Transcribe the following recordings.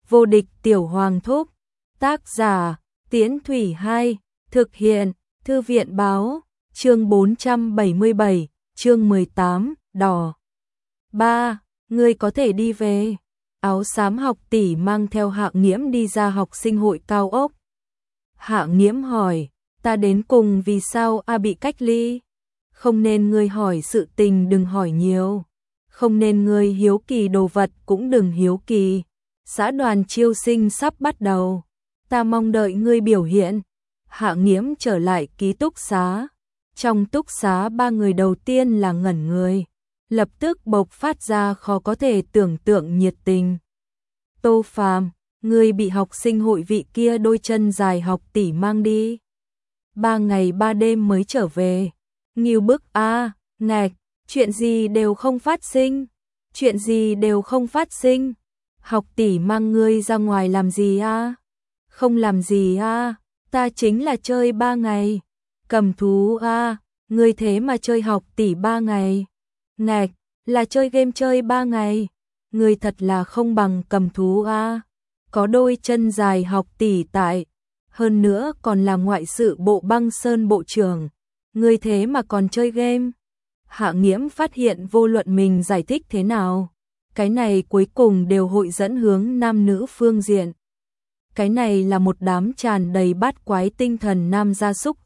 Vô địch tiểu hoàng thúc. Tác giả, Tiễn Thủy 2, thực hiện, Thư viện báo, chương 477, chương 18, đỏ. 3. Ngươi có thể đi về. Áo xám học tỷ mang theo Hạ Nghiễm đi ra học sinh hội cao ốc. Hạ Nghiễm hỏi, ta đến cùng vì sao bị cách ly? Không nên ngươi hỏi sự tình đừng hỏi nhiều. Không nên ngươi hiếu kỳ đồ vật cũng đừng hiếu kỳ. Xã đoàn chiêu sinh sắp bắt đầu. Ta mong đợi ngươi biểu hiện. Hạ Nghiễm trở lại ký túc xá. Trong túc xá ba người đầu tiên là ngẩn người. Lập tức bộc phát ra khó có thể tưởng tượng nhiệt tình. Tô Phàm, ngươi bị học sinh hội vị kia đôi chân dài học tỷ mang đi. 3 ngày 3 đêm mới trở về. Ngưu bức ngạch, chuyện gì đều không phát sinh. Chuyện gì đều không phát sinh. Học tỷ mang ngươi ra ngoài làm gì Không làm gì ta chính là chơi 3 ngày. Cầm thú ngươi thế mà chơi học tỷ 3 ngày. Ngạch, là chơi game chơi 3 ngày. Ngươi thật là không bằng cầm thú Có đôi chân dài học tỷ tại. Hơn nữa còn là ngoại sự bộ Băng Sơn bộ trưởng. Ngươi thế mà còn chơi game. Hạ Nghiễm phát hiện vô luận mình giải thích thế nào, cái này cuối cùng đều hội dẫn hướng nam nữ phương diện. Cái này là một đám tràn đầy bát quái tinh thần nam gia súc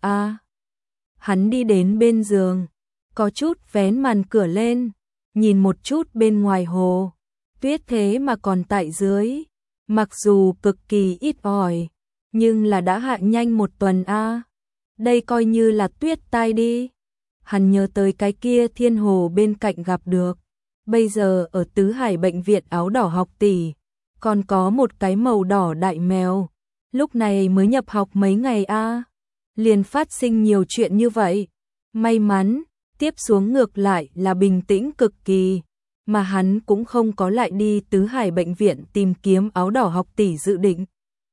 Hắn đi đến bên giường, có chút vén màn cửa lên, nhìn một chút bên ngoài hồ, tuyết thế mà còn tại dưới, mặc dù cực kỳ ít ỏi, nhưng là đã hạ nhanh 1 tuần Đây coi như là tuyết tai đi. Hắn nhớ tới cái kia thiên hồ bên cạnh gặp được, bây giờ ở Tứ Hải bệnh viện áo đỏ học tỷ, còn có một cái màu đỏ đại mèo, lúc này mới nhập học mấy ngày liền phát sinh nhiều chuyện như vậy. May mắn, tiếp xuống ngược lại là bình tĩnh cực kỳ, mà hắn cũng không có lại đi Tứ Hải bệnh viện tìm kiếm áo đỏ học tỷ dự định.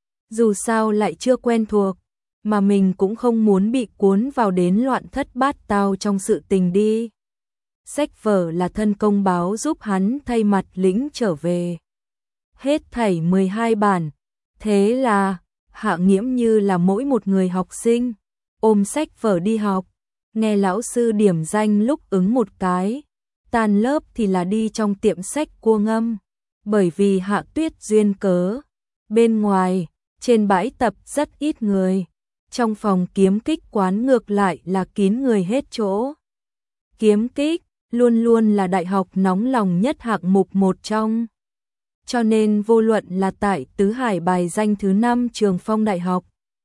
Dù sao lại chưa quen thuộc, mà mình cũng không muốn bị cuốn vào đến loạn thất bát tao trong sự tình đi. Sách vở là thân công báo giúp hắn thay mặt lĩnh trở về. Hết thảy 12 bản, thế là Hạ Nghiễm như là mỗi một người học sinh, ôm sách vở đi học, nghe lão sư điểm danh lúc ứng một cái, tan lớp thì là đi trong tiệm sách cua ngâm, bởi vì hạ tuyết duyên cớ. Bên ngoài, trên bãi tập rất ít người, trong phòng kiếm kích quán ngược lại là kín người hết chỗ. Kiếm kích luôn luôn là đại học nóng lòng nhất hạng mục một trong. Cho nên vô luận là tại Tứ Hải bài danh thứ 5 trường Phong Đại học,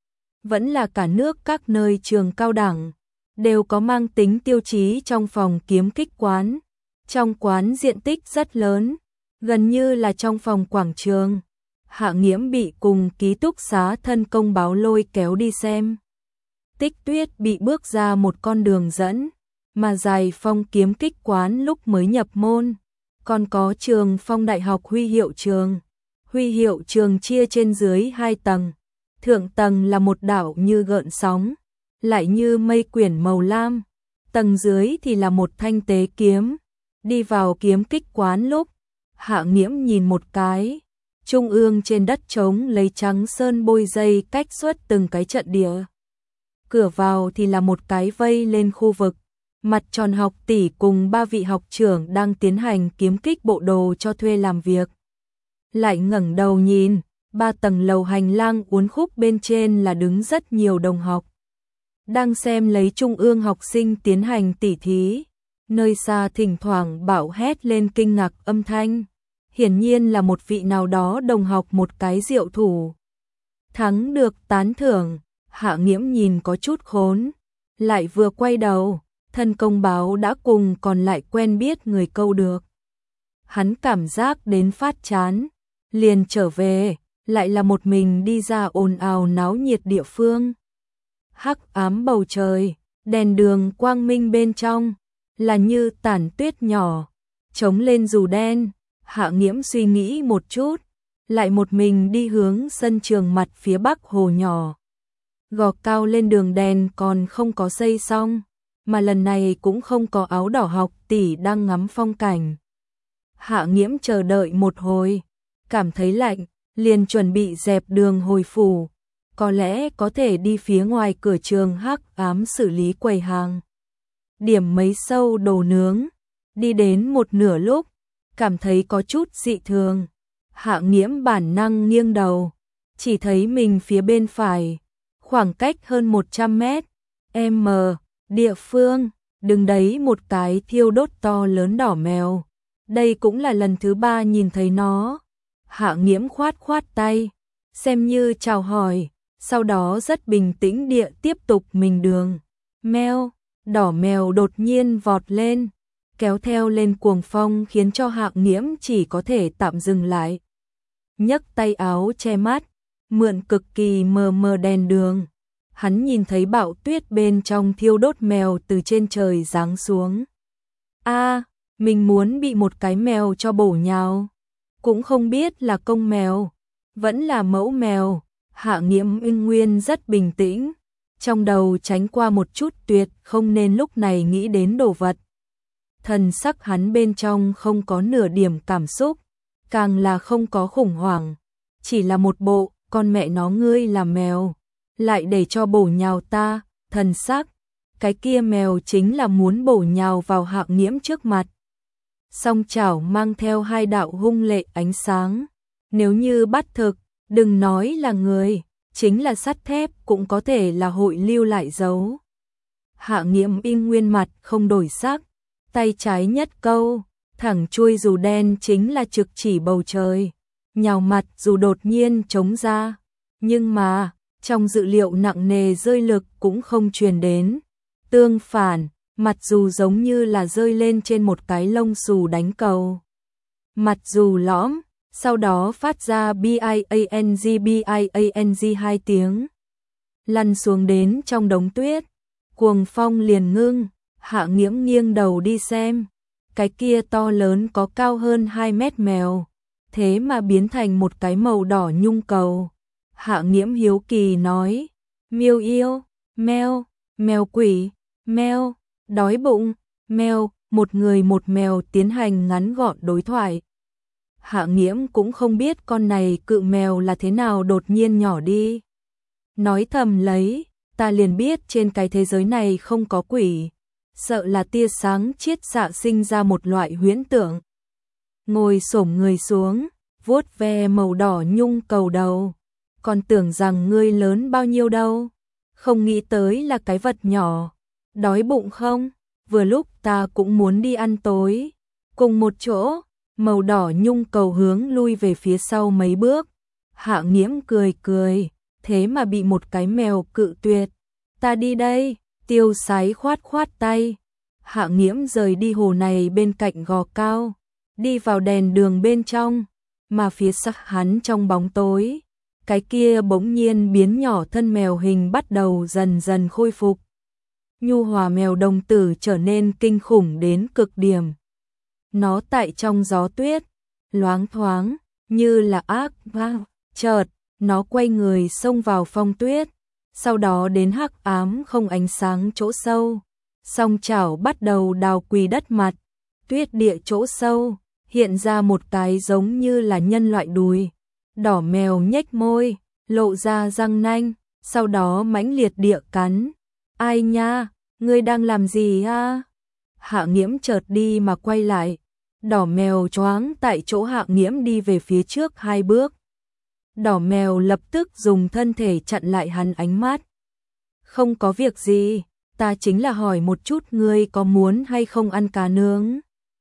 vẫn là cả nước các nơi trường cao đẳng, đều có mang tính tiêu chí trong phòng kiếm kích quán. Trong quán diện tích rất lớn, gần như là trong phòng quảng trường. Hạ Nghiễm bị cùng ký túc xá thân công báo lôi kéo đi xem. Tích Tuyết bị bước ra một con đường dẫn, mà dài Phong kiếm kích quán lúc mới nhập môn. Còn có trường Phong Đại học Huy Hiệu trường. Huy Hiệu trường chia trên dưới 2 tầng. Thượng tầng là một đảo như gợn sóng, lại như mây quyển màu lam. Tầng dưới thì là một thanh tế kiếm. Đi vào kiếm kích quán lúc, Hạ Nghiễm nhìn một cái. Trung ương trên đất trống lấy trắng sơn bôi dây cách xuất từng cái trận địa. Cửa vào thì là một cái vây lên khu vực. Mặt tròn học tỷ cùng 3 vị học trưởng đang tiến hành kiếm kích bộ đồ cho thuê làm việc. Lại ngẩng đầu nhìn, 3 tầng lầu hành lang uốn khúc bên trên là đứng rất nhiều đồng học. Đang xem lấy trung ương học sinh tiến hành tỉ thí. Nơi xa thỉnh thoảng bạo hét lên kinh ngạc âm thanh. Hiển nhiên là một vị nào đó đồng học một cái diệu thủ. Thắng được tán thưởng, Hạ Nghiễm nhìn có chút khốn. Lại vừa quay đầu, thân công báo đã cùng còn lại quen biết người câu được. Hắn cảm giác đến phát chán, liền trở về, lại là một mình đi ra ồn ào náo nhiệt địa phương. Hắc ám bầu trời, đèn đường quang minh bên trong, là như tản tuyết nhỏ, chống lên dù đen. Hạ Nghiễm suy nghĩ một chút, lại một mình đi hướng sân trường mặt phía bắc hồ nhỏ. Gò cao lên đường đèn còn không có xây xong, mà lần này cũng không có áo đỏ học tỷ đang ngắm phong cảnh. Hạ Nghiễm chờ đợi một hồi, cảm thấy lạnh, liền chuẩn bị dẹp đường hồi phủ, có lẽ có thể đi phía ngoài cửa trường hắc ám xử lý quầy hàng. Điểm mấy sâu đồ nướng, đi đến một nửa lúc, cảm thấy có chút dị thường. Hạ Nghiễm bản năng nghiêng đầu, chỉ thấy mình phía bên phải, khoảng cách hơn 100 mét, địa phương, đứng đấy một cái thiêu đốt to lớn đỏ mèo. Đây cũng là lần thứ 3 nhìn thấy nó. Hạ Nghiễm khoát khoát tay, xem như chào hỏi, sau đó rất bình tĩnh địa tiếp tục mình đường. Mèo, đỏ mèo đột nhiên vọt lên, kéo theo lên cuồng phong khiến cho Hạ Nghiễm chỉ có thể tạm dừng lại. Nhấc tay áo che mắt, mượn cực kỳ mờ mờ đèn đường. Hắn nhìn thấy bão tuyết bên trong thiêu đốt mèo từ trên trời giáng xuống. Mình muốn bị một cái mèo cho bổ nhào. Cũng không biết là công mèo, vẫn là mẫu mèo. Hạ Nghiễm nguyên rất bình tĩnh, trong đầu tránh qua một chút tuyệt không nên lúc này nghĩ đến đồ vật. Thần sắc hắn bên trong không có nửa điểm cảm xúc, càng là không có khủng hoảng, chỉ là một bộ, con mẹ nó ngươi là mèo, lại để cho bổ nhào ta, thần sắc. Cái kia mèo chính là muốn bổ nhào vào Hạ Nghiễm trước mặt. Song chảo mang theo 2 đạo hung lệ ánh sáng, nếu như bắt thực, đừng nói là người, chính là sắt thép cũng có thể là hội lưu lại dấu. Hạ Nghiễm nguyên mặt không đổi sắc, tay trái nhất câu, thẳng chuôi dù đen chính là trực chỉ bầu trời, nhào mặt dù đột nhiên chống ra, nhưng mà trong dự liệu nặng nề rơi lực cũng không truyền đến. Tương phản, mặt dù giống như là rơi lên trên một cái lông xù đánh cầu. Mặt dù lõm, sau đó phát ra biang 2 tiếng. Lăn xuống đến trong đống tuyết, cuồng phong liền ngưng. Hạ Nghiễm nghiêng đầu đi xem, cái kia to lớn có cao hơn 2 mét mèo, thế mà biến thành một cái màu đỏ nhung cầu. Hạ Nghiễm hiếu kỳ nói, miêu yêu, mèo, mèo quỷ, mèo, đói bụng, mèo, một người một mèo tiến hành ngắn gọn đối thoại. Hạ Nghiễm cũng không biết con này cự mèo là thế nào đột nhiên nhỏ đi. Nói thầm lấy, ta liền biết trên cái thế giới này không có quỷ, sợ là tia sáng chiết xạ sinh ra một loại huyễn tưởng. Ngồi xổm người xuống, vuốt ve màu đỏ nhung cầu đầu, còn tưởng rằng ngươi lớn bao nhiêu đâu, không nghĩ tới là cái vật nhỏ. Đói bụng không? Vừa lúc ta cũng muốn đi ăn tối. Cùng một chỗ, màu đỏ nhung cầu hướng lui về phía sau mấy bước. Hạ Nghiễm cười cười, thế mà bị một cái mèo cự tuyệt. Ta đi đây, Tiêu Sái khoát khoát tay. Hạ Nghiễm rời đi hồ này bên cạnh gò cao, đi vào đèn đường bên trong, mà phía sau hắn trong bóng tối, cái kia bỗng nhiên biến nhỏ thân mèo hình bắt đầu dần dần khôi phục. Nhu hòa mèo đồng tử trở nên kinh khủng đến cực điểm. Nó tại trong gió tuyết, loáng thoáng, như là ác vang, chợt, nó quay người xông vào phong tuyết, sau đó đến hắc ám không ánh sáng chỗ sâu. Song chảo bắt đầu đào quỳ đất mặt, tuyết địa chỗ sâu, hiện ra một cái giống như là nhân loại đùi. Đỏ mèo nhếch môi, lộ ra răng nanh, sau đó mãnh liệt địa cắn. Ai nha, ngươi đang làm gì a? Hạ Nghiễm chợt đi mà quay lại, đỏ mèo choáng tại chỗ. Hạ Nghiễm đi về phía trước 2 bước. Đỏ mèo lập tức dùng thân thể chặn lại hắn ánh mắt. Không có việc gì, ta chính là hỏi một chút ngươi có muốn hay không ăn cá nướng.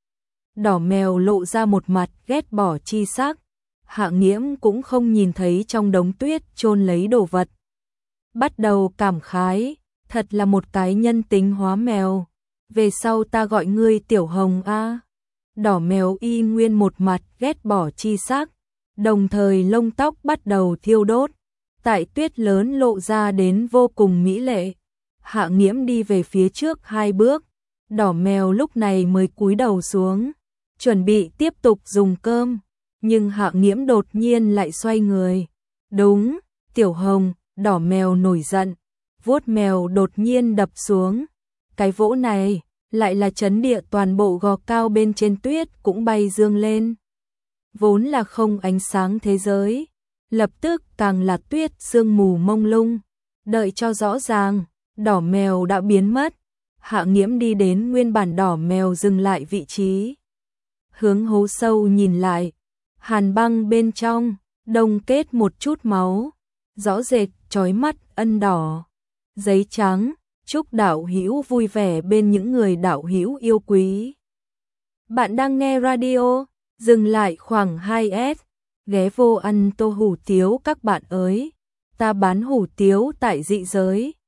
Đỏ mèo lộ ra một mặt ghét bỏ chi sắc. Hạ Nghiễm cũng không nhìn thấy trong đống tuyết chôn lấy đồ vật. Bắt đầu cảm khái, thật là một cái nhân tính hóa mèo. Về sau ta gọi ngươi Tiểu Hồng a. Đỏ mèo y nguyên một mặt ghét bỏ chi sắc, đồng thời lông tóc bắt đầu thiêu đốt, tại tuyết lớn lộ ra đến vô cùng mỹ lệ. Hạ Nghiễm đi về phía trước 2 bước, đỏ mèo lúc này mới cúi đầu xuống, chuẩn bị tiếp tục dùng cơm, nhưng Hạ Nghiễm đột nhiên lại xoay người. Đúng, Tiểu Hồng, đỏ mèo nổi giận, vuốt mèo đột nhiên đập xuống. Cái vỗ này lại là chấn địa toàn bộ gò cao bên trên tuyết cũng bay dương lên. Vốn là không ánh sáng thế giới, lập tức càng là tuyết sương mù mông lung. Đợi cho rõ ràng, đỏ mèo đã biến mất. Hạ Nghiễm đi đến nguyên bản đỏ mèo dừng lại vị trí. Hướng hố sâu nhìn lại, hàn băng bên trong, đông kết một chút máu. Rõ rệt, chói mắt, ân đỏ. Giấy trắng, chúc đạo hữu vui vẻ bên những người đạo hữu yêu quý. Bạn đang nghe radio, dừng lại khoảng 2S. Ghé vô ăn tô hủ tiếu các bạn ơi. Ta bán hủ tiếu tại dị giới.